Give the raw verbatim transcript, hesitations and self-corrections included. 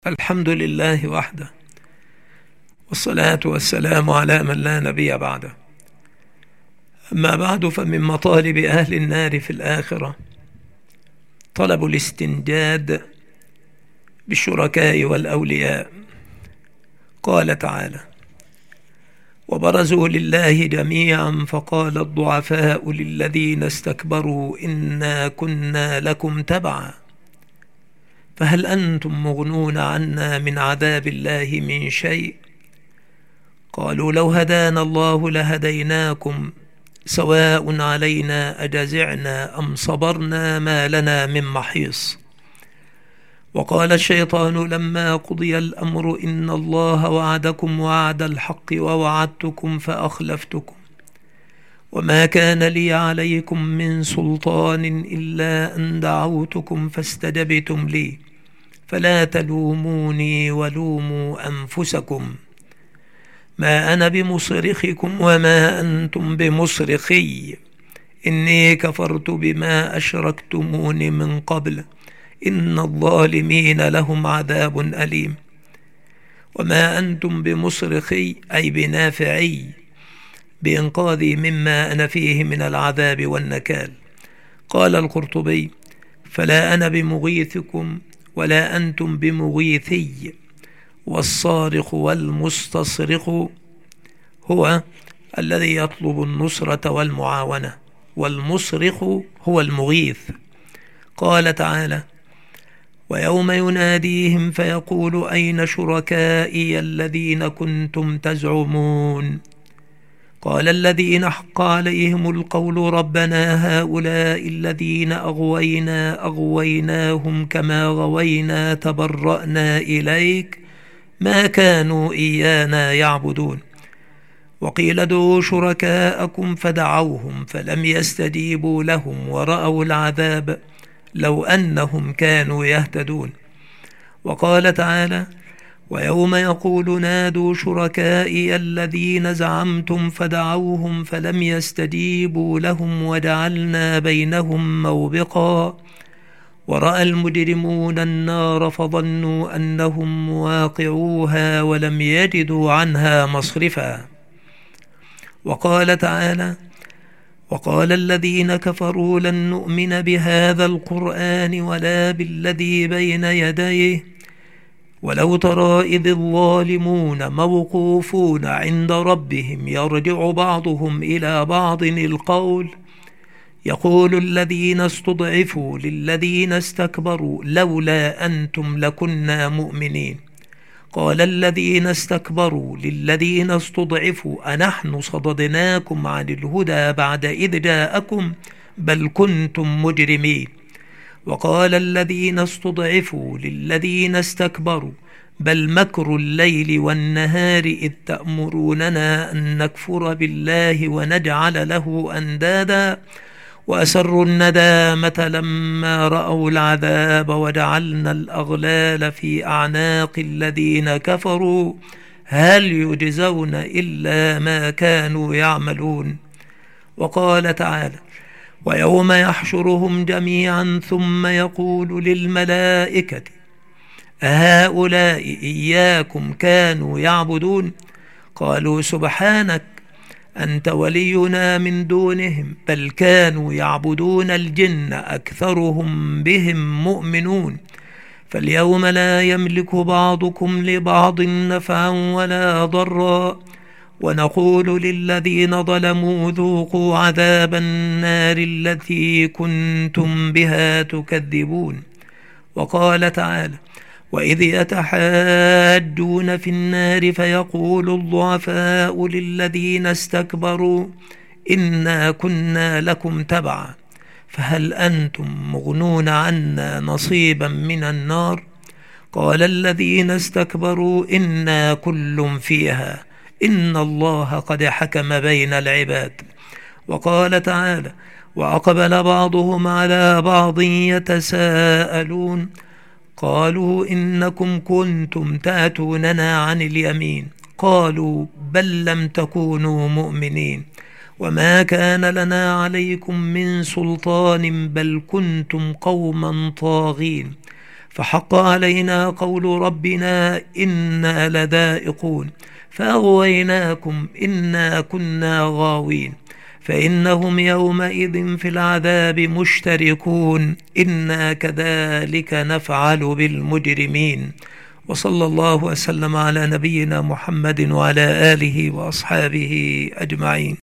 الحمد لله وحده، والصلاة والسلام على من لا نبي بعده. أما بعد، فمن مطالب أهل النار في الآخرة طلب الاستنجاد بالشركاء والأولياء. قال تعالى: وبرزوا لله جميعا فقال الضعفاء للذين استكبروا إنا كنا لكم تبعا فهل أنتم مغنون عنا من عذاب الله من شيء؟ قالوا لو هدانا الله لهديناكم سواء علينا أجزعنا أم صبرنا ما لنا من محيص. وقال الشيطان لما قضي الأمر إن الله وعدكم وعد الحق ووعدتكم فأخلفتكم وما كان لي عليكم من سلطان إلا أن دعوتكم فاستجبتم لي فلا تلوموني ولوموا أنفسكم ما أنا بمصرخكم وما أنتم بمصرخي إني كفرت بما أشركتمون من قبل إن الظالمين لهم عذاب أليم. وما أنتم بمصرخي أي بنافعي بإنقاذي مما أنا فيه من العذاب والنكال. قال القرطبي: فلا أنا بمغيثكم ولا أنتم بمغيثي، والصارخ والمستصرخ هو الذي يطلب النصرة والمعاونة، والمصرخ هو المغيث. قال تعالى: ويوم يناديهم فيقول أين شركائي الذين كنتم تزعمون قال الذين حق عليهم القول ربنا هؤلاء الذين أغوينا أغويناهم كما غوينا تبرأنا إليك ما كانوا إيانا يعبدون. وقيل ادعوا شركاءكم فدعوهم فلم يستجيبوا لهم ورأوا العذاب لو أنهم كانوا يهتدون. وقال تعالى: ويوم يقول نادوا شركائي الذين زعمتم فدعوهم فلم يستجيبوا لهم وجعلنا بينهم موبقا ورأى المجرمون النار فظنوا أنهم مواقعوها ولم يجدوا عنها مصرفا. وقال تعالى: وقال الذين كفروا لن نؤمن بهذا القرآن ولا بالذي بين يديه ولو ترى إذ الظالمون موقوفون عند ربهم يرجع بعضهم إلى بعض القول يقول الذين استضعفوا للذين استكبروا لولا أنتم لكنا مؤمنين قال الذين استكبروا للذين استضعفوا أنحن صددناكم عن الهدى بعد إذ جاءكم بل كنتم مجرمين. وقال الذين استضعفوا للذين استكبروا بل مكر الليل والنهار إذ تأمروننا أن نكفر بالله ونجعل له أندادا وأسروا الندامة لما رأوا العذاب وجعلنا الأغلال في أعناق الذين كفروا هل يجزون إلا ما كانوا يعملون. وقال تعالى: ويوم يحشرهم جميعا ثم يقول للملائكة أهؤلاء إياكم كانوا يعبدون قالوا سبحانك أنت ولينا من دونهم بل كانوا يعبدون الجن أكثرهم بهم مؤمنون فاليوم لا يملك بعضكم لبعض نفعا ولا ضرا ونقول للذين ظلموا ذوقوا عذاب النار التي كنتم بها تكذبون. وقال تعالى: وإذ يتحاجون في النار فيقول الضعفاء للذين استكبروا إنا كنا لكم تبعا فهل أنتم مغنون عنا نصيبا من النار قال الذين استكبروا إنا كل فيها إن الله قد حكم بين العباد. وقال تعالى: وأقبل بعضهم على بعض يتساءلون قالوا إنكم كنتم تأتوننا عن اليمين قالوا بل لم تكونوا مؤمنين وما كان لنا عليكم من سلطان بل كنتم قوما طاغين فحق علينا قول ربنا إنا لذائقون فأغويناكم إنا كنا غاوين فإنهم يومئذ في العذاب مشتركون إنا كذلك نفعل بالمجرمين. وصلى الله وسلم على نبينا محمد وعلى آله وأصحابه أجمعين.